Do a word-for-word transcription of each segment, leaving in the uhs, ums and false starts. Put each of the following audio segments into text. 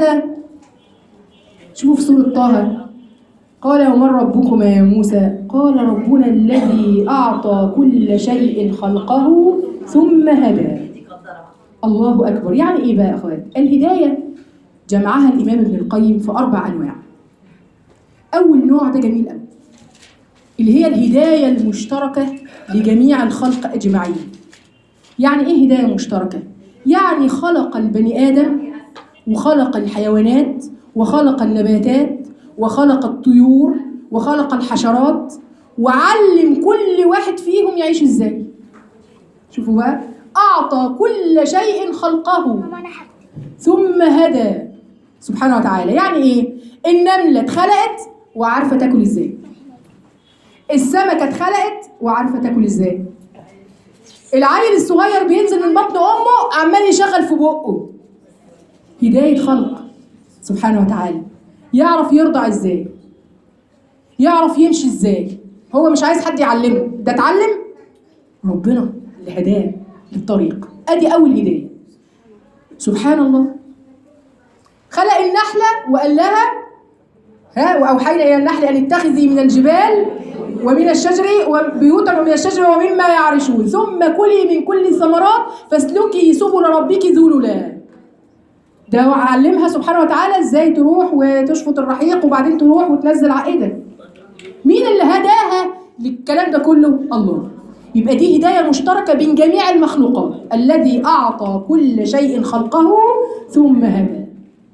هذا شوفوا في سورة طه قال ومن ربكما يا موسى قال ربنا الذي أعطى كل شيء خلقه ثم هدى. الله أكبر. يعني إيه بقى يا أخوات؟ الهداية جمعها الإمام ابن القيم في أربع أنواع. أول نوع ده جميل قوي، اللي هي الهداية المشتركة لجميع الخلق أجمعين. يعني إيه هداية مشتركة؟ يعني خلق البني آدم وخلق الحيوانات وخلق النباتات وخلق الطيور وخلق الحشرات وعلم كل واحد فيهم يعيش إزاي. شوفوا بقى، أعطى كل شيء خلقه ثم هدى سبحانه وتعالى. يعني إيه؟ النملة اتخلقت وعارفة تاكل إزاي، السمكة اتخلقت وعارفة تاكل إزاي، العيل الصغير بينزل من بطن أمه عمال يشغل في بقه. هداية خلق سبحانه وتعالى. يعرف يرضع إزاي، يعرف يمشي إزاي، هو مش عايز حد يعلمه، ده اتعلم ربنا اللي هداه للطريق. أدي أول هداية. سبحان الله. خلق النحلة وقال لها ها وأوحينا إلى النحل أن اتخذي من الجبال ومن الشجر وبيوتا ومن الشجر ومما يعرشون ثم كلي من كل الثمرات فاسلكي سبل ربك ذللا. ده علمها سبحانه وتعالى ازاي تروح وتشفط الرحيق وبعدين تروح وتنزل عائدة. مين اللي هداها للكلام ده كله؟ الله. يبقى دي هداية مشتركة بين جميع المخلوقات. الذي أعطى كل شيء خلقه ثم هدى.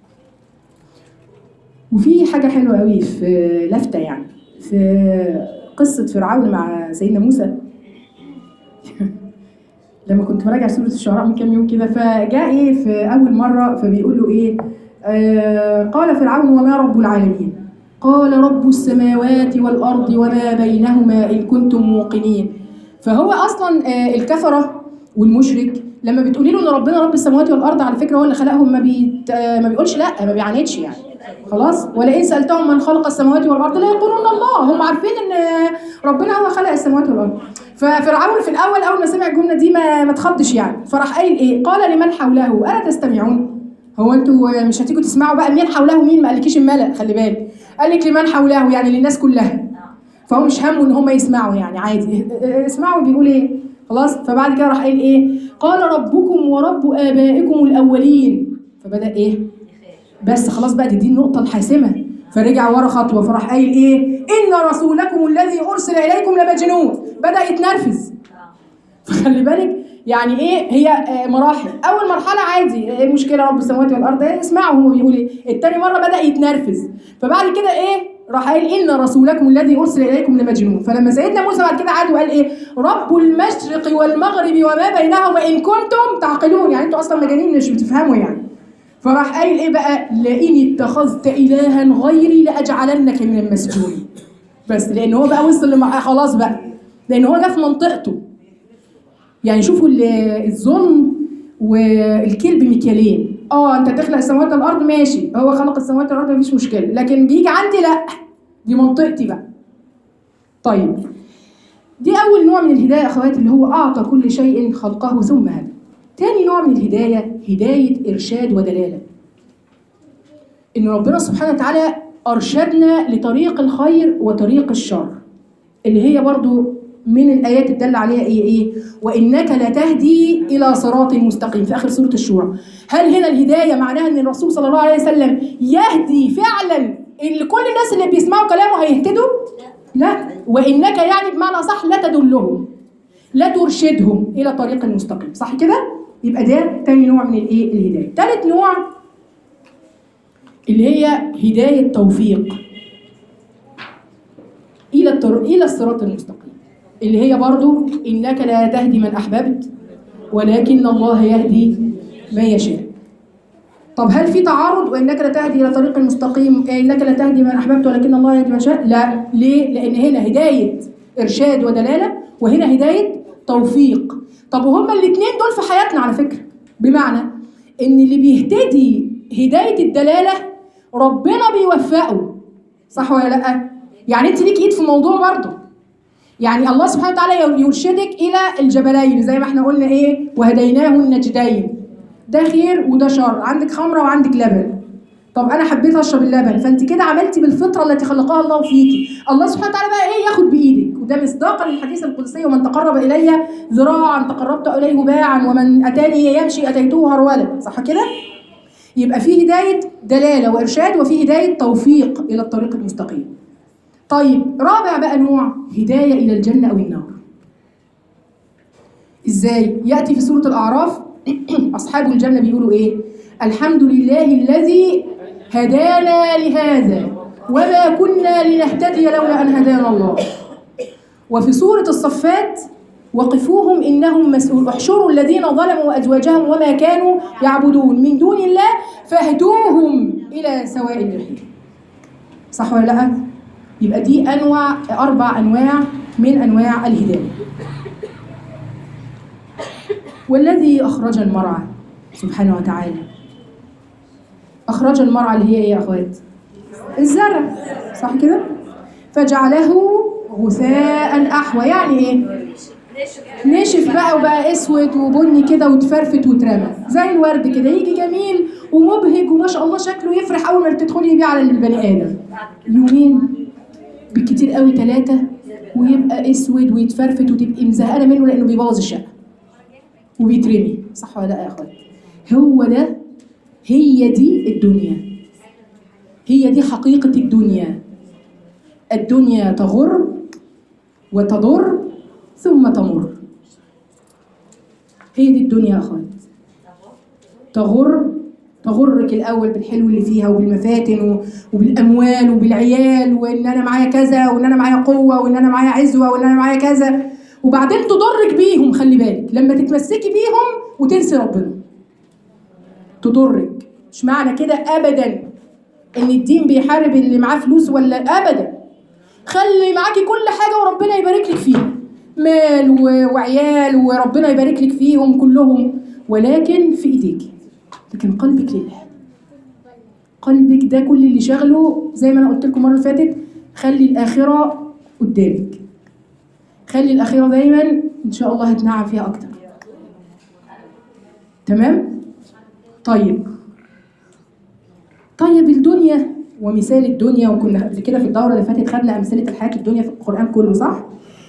وفي حاجة حلوة قوي في لفتة، يعني في قصة فرعون مع سيدنا موسى لما كنت براجع سورة الشعراء من كام يوم كده، فجاء ايه في أول مرة فبيقول له ايه آه قال فرعون وما رب العالمين قال رب السماوات والأرض وما بينهما إن كنتم موقنين. فهو أصلا آه الكفرة والمشرك لما بتقولي له ان ربنا رب السماوات والأرض على فكرة هو اللي خلقهم ما, بيت آه ما بيقولش لا، ما بيعاندش يعني خلاص. ولئن سألتهم من خلق السماوات والأرض لا يقولون الله. هم عارفين ان ربنا هو خلق السماوات والأرض. ففرعون في الأول أول ما سمع الجملة دي ما ما تخضش يعني، فراح قايل ايه؟ قال لمن حوله ألا تستمعون؟ هو انتوا مش هتيجوا تسمعوا بقى؟ مين حوله؟ مين؟ ما قالكيش الملأ، خلي بالك، قال لك لمن حوله يعني للناس كلها. فهو مش همه ان هم يسمعوا يعني، عادي اسمعوا بيقول ايه خلاص. فبعد كده راح قايل ايه؟ قال ربكم ورب آبائكم الأولين. فبدأ ايه؟ بس خلاص بقى دي النقطة الحاسمة. فرجع ورا خطوة فراح قايل ايه؟ إن رسولكم الذي أرسل إليكم لمجنون. بدأ يتنرفز. فخلي بالك يعني ايه، هي مراحل. أول مرحلة عادي، ايه المشكلة رب السماوات والأرض، ايه اسمعوا هو بيقول ايه. التاني مرة بدأ يتنرفز. فبعد كده ايه؟ راح قايل إن رسولكم الذي أرسل إليكم لمجنون. فلما سيدنا موسى بعد كده عاد وقال إيه؟ رب المشرق والمغرب وما بينهما إن كنتم تعقلون. يعني أنتوا أصلا مجانين مش بتفهموا يعني. فراح قايل إيه بقى؟ لئن اتخذت إلها غيري لأجعلنك من المسجونين. بس لأن هو بقى وصل لمع خلاص بقى، لأن هو ده في منطقته. يعني شوفوا الظلم والكلب مكيالين. اه انت تخلق السماوات والارض ماشي، هو خلق السماوات والارض مفيش مشكله، لكن بيجي عندي لا، دي منطقتي بقى. طيب دي اول نوع من الهدايه يا اخواتي، اللي هو اعطى كل شيء خلقه ثم هدى. تاني نوع من الهدايه هدايه ارشاد ودلاله. ان ربنا سبحانه وتعالى ارشدنا لطريق الخير وطريق الشر، اللي هي برضو من الآيات الدالة عليها إيه إيه؟ وإنك لتهدي إلى صراط مستقيم في آخر سورة الشورى. هل هنا الهداية معناها إن الرسول صلى الله عليه وسلم يهدي فعلا اللي كل الناس اللي بيسمعوا كلامه هيهتدوا؟ لا، وإنك يعني بمعنى صح لا تدلهم، لا ترشدهم إلى طريق مستقيم، صح كده؟ يبقى ده تاني نوع من الإيه؟ الهداية. تالت نوع اللي هي هداية توفيق إلى الطر... إلى الصراط المستقيم، اللي هي برضو إنك لا تهدي من أحببت ولكن الله يهدي من يشاء. طب هل في تعارض وإنك لا تهدي إلى طريق المستقيم إنك لا تهدي من أحببت ولكن الله يهدي من يشاء؟ لا. ليه؟ لأن هنا هداية إرشاد ودلالة وهنا هداية توفيق. طب وهما الاثنين دول في حياتنا على فكرة، بمعنى إن اللي بيهتدي هداية الدلالة ربنا بيوفقه، صح ولا لأ؟ يعني أنت ليك إيد في الموضوع برضه. يعني الله سبحانه وتعالى يرشدك إلى الجبلين زي ما احنا قلنا إيه؟ وهديناه النجدين. ده خير وده شر، عندك خمرة وعندك لبن. طب انا حبيت اشرب اللبن، فانت كده عملتي بالفطره التي خلقها الله فيكي. الله سبحانه وتعالى بقى ايه؟ ياخد بايدك، وده مصداقا للحديث القدسي: ومن تقرب الي ذراعا تقربت اليه باعا، ومن اتاني يمشي اتيته هرولا. صح كده؟ يبقى في هدايه دلاله وارشاد، وفي هدايه توفيق الى الطريق المستقيم. طيب رابع بقى نوع، هدايه الى الجنه او النار. ازاي؟ ياتي في سوره الاعراف اصحاب الجنه بيقولوا ايه؟ الحمد لله الذي هدانا لهذا وما كنا لنهتدي لولا ان هدانا الله. وفي سوره الصفات: وقفوهم انهم مسؤول، احشروا الذين ظلموا ازواجهم وما كانوا يعبدون من دون الله فاهدوهم الى سواء الجحيم. صح ولا لا؟ يبقى دي انواع، اربع انواع من انواع الهدايه. والذي اخرج المرعى سبحانه وتعالى، اخرج المرعى اللي هي ايه يا اخوات؟ الزرع. صح كده؟ فجعله غثاء احوى. يعني ايه؟ نشف بقى وبقى اسود وبني كده وتفرفت وترمى زي الورد كده، يجي جميل ومبهج وما شاء الله شكله يفرح اول ما تدخلي بيه على البني ادم. يومين بالكتير قوي ثلاثه ويبقى اسود ويتفرفت وتبقي مزهقانه منه لانه بيبوظ الشقه وبيترمي. صح ولا لا يا اخوات؟ هو ده، هي دي الدنيا، هي دي حقيقه الدنيا. الدنيا تغر وتضر ثم تمر. هي دي الدنيا يا اخوات. تغر، تغرك الاول بالحلو اللي فيها وبالمفاتن وبالاموال وبالعيال، وان انا معايا كذا وان انا معايا قوه وان انا معايا عزوه وان انا معايا كذا، وبعدين تضرك بيهم. خلي بالك لما تتمسكي بيهم وتنسي ربنا تضرك. مش معنى كده ابدا ان الدين بيحارب اللي معاه فلوس، ولا ابدا. خلي معاكي كل حاجه وربنا يبارك لك فيها، مال وعيال وربنا يبارك لك فيهم كلهم، ولكن في ايديك، لكن قلبك لله. قلبك ده كل اللي شغله، زي ما انا قلت لكم المره اللي فاتت: خلي الاخره قدامك، خلي الاخره دايما ان شاء الله هتنعم فيها اكتر. تمام؟ طيب طيب الدنيا ومثال الدنيا، وكنا قبل كده في الدوره اللي فاتت خدنا امثله الحياه الدنيا في القران كله، صح؟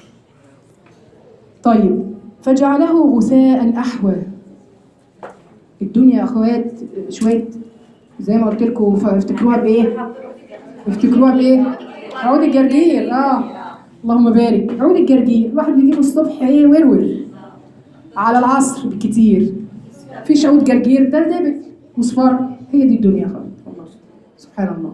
طيب فجعله غثاء احوى. الدنيا يا اخوات شويه زي ما قلت لكم، افتكروها بايه؟ افتكروها بايه؟ عود الجرجير. اه اللهم بارك. عود الجرجير الواحد بيجيبه الصبح ايه؟ ورور على العصر بالكتير. فيش عود جرجير، ده دبل مصفر. هي دي الدنيا يا اخوات، والله سبحان الله.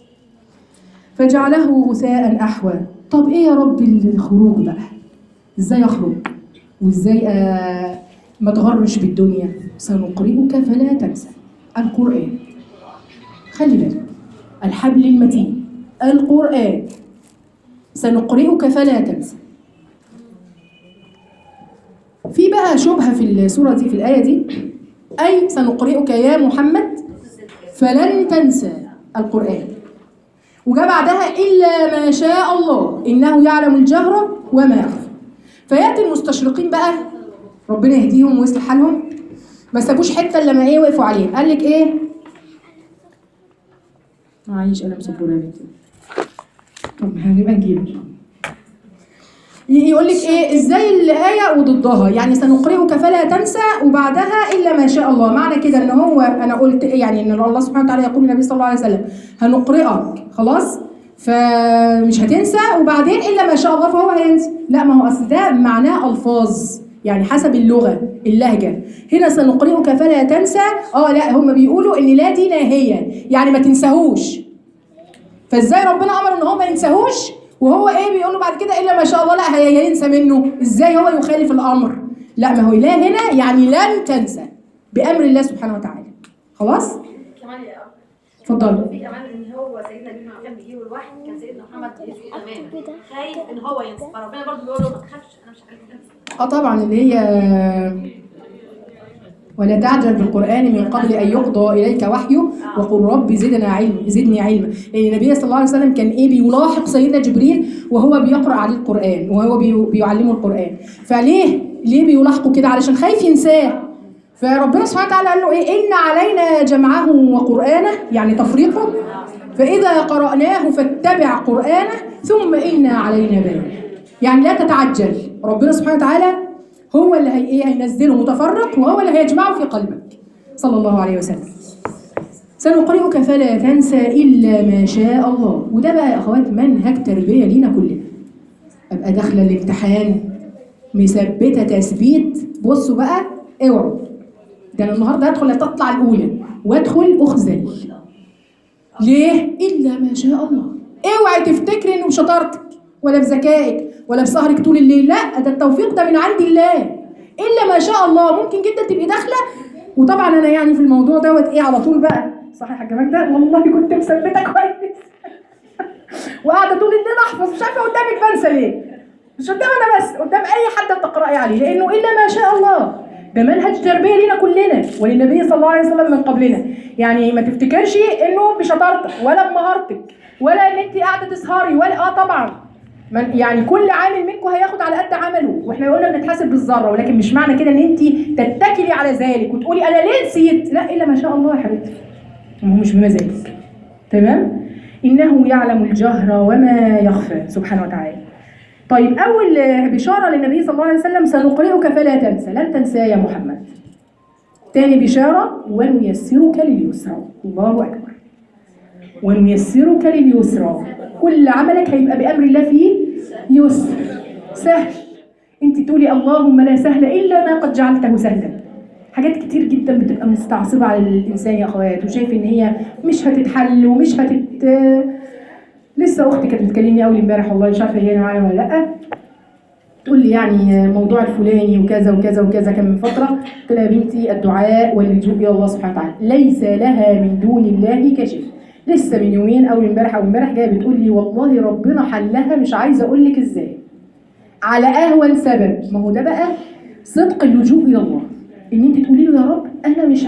فجعله غثاء احوى. طب ايه يا رب الخروج بقى؟ ازاي اخرج؟ وازاي آه ما تغرش بالدنيا؟ سنقرئك فلا تنسى. القرآن، خلي بالك، الحبل المتين القرآن، سنقرئك فلا تنسى. في بقى شبهة في السورة دي، في الآية دي: أي سنقرئك يا محمد فلن تنسى القرآن. وجاء بعدها: إلا ما شاء الله إنه يعلم الجهر وما يخفى. فيأتي المستشرقين بقى ربنا يهديهم ويصلح حالهم، ما سابوش حته الا لما ايه وقفوا عليه. قال لك ايه؟ معيش قلم سبوره يا بنتي. طب هنبقى نجيب. يقول لك ايه؟ ازاي الايه وضدها؟ يعني سنقرئك فلا تنسى وبعدها الا ما شاء الله. معنى كده ان هو انا قلت يعني ان الله سبحانه وتعالى يقول للنبي صلى الله عليه وسلم: هنقرئك خلاص فمش هتنسى، وبعدين الا ما شاء الله فهو هينسى. لا، ما هو اصل ده معناه الفاظ، يعني حسب اللغه اللهجه. هنا سنقرئك فلا تنسى، اه لا هم بيقولوا ان لا دي ناهيه، يعني ما تنساهوش. فازاي ربنا امر ان هو ما ينساهوش وهو ايه بيقول له بعد كده الا ما شاء الله لا هينسى منه؟ ازاي هو يخالف الامر؟ لا، ما هو لا هنا يعني لن تنسى بامر الله سبحانه وتعالى. خلاص؟ كمان اتفضلوا. في كمان ان هو سيدنا ابن كان بيجيب الوحي، كان سيدنا محمد بيسوق امان خايف ان هو ينسى، فربنا برضه بيقول له ما تخافش انا مش هخليك تنسى. اه طبعا، اللي هي ولا تعجل بالقرآن من قبل أن يقضى إليك وحيه وقل رب زدنا علم زدني علما. لأن النبي صلى الله عليه وسلم كان إيه بيلاحق سيدنا جبريل وهو بيقرأ عليه القرآن وهو بيعلمه القرآن. فليه؟ ليه بيلاحقه كده؟ علشان خايف ينساه. فربنا سبحانه وتعالى قال له ايه؟ ان علينا جمعه وقرانه، يعني تفريقه، فاذا قراناه فاتبع قرانه ثم ان علينا بيانه. يعني لا تتعجل، ربنا سبحانه وتعالى هو اللي هي ايه؟ هينزله متفرق، وهو اللي هيجمعه في قلبك. صلى الله عليه وسلم. سنقرئك فلا تنسى الا ما شاء الله. وده بقى يا اخوات منهج تربيه لينا كلنا. ابقى داخله الامتحان مثبته تثبيت، بصوا بقى اوعوا، ده انا النهارده هدخل تطلع الاولى وادخل اخذل. ليه؟ الا ما شاء الله. اوعي تفتكري انه بشطارتك ولا بذكائك ولا بسهرك طول الليل، لا، ده التوفيق ده من عند الله. الا ما شاء الله. ممكن جدا تبقي داخله، وطبعا انا يعني في الموضوع دوت ايه على طول بقى، صح يا حاجه ماجده؟ والله كنت مثبته كويس وقاعده طول الليل احفظ، مش عارفه قدامك بنسى ليه؟ مش قدام انا بس، قدام اي حد تقراي عليه، لانه الا ما شاء الله. ده منهج تربيه لينا كلنا وللنبي صلى الله عليه وسلم من قبلنا. يعني ما تفتكرش انه بشطارتك ولا بمهارتك ولا ان انت قاعده تسهري ولا اه طبعا من يعني كل عامل منكم هياخد على قد عمله، واحنا قلنا بنتحاسب بالذره، ولكن مش معنى كده ان انت تتكلي على ذلك وتقولي انا ليه نسيت، لا، الا ما شاء الله يا حبيبتي، هو مش بمزاجك. تمام؟ انه يعلم الجهر وما يخفى سبحانه وتعالى. طيب اول بشاره للنبي صلى الله عليه وسلم سنقرئك فلا تنسى، لن تنسى يا محمد. تاني بشاره ونيسرك لليسرى، الله اكبر. ونيسرك لليسرى، كل عملك هيبقى بامر الله فيه يسر سهل. انت تقولي اللهم لا سهل الا ما قد جعلته سهلا. حاجات كتير جدا بتبقى مستعصبه على الانسان يا اخوات، وشايف ان هي مش هتتحل ومش هتت لسه اختي كانت بتكلمني اول امبارح، والله مش عارفه هي معايا ولا لا، تقول لي يعني موضوع الفلاني وكذا وكذا وكذا كان من فتره. قلت لها يا بنتي الدعاء واللجوء الى الله سبحانه وتعالى ليس لها من دون الله كشف. لسه من يومين اول امبارح او امبارح جايه بتقول لي والله ربنا حلها، مش عايزه اقول لك ازاي، على اهون سبب. ما هو ده بقى صدق اللجوء الى الله، ان انت تقولي له يا رب انا مش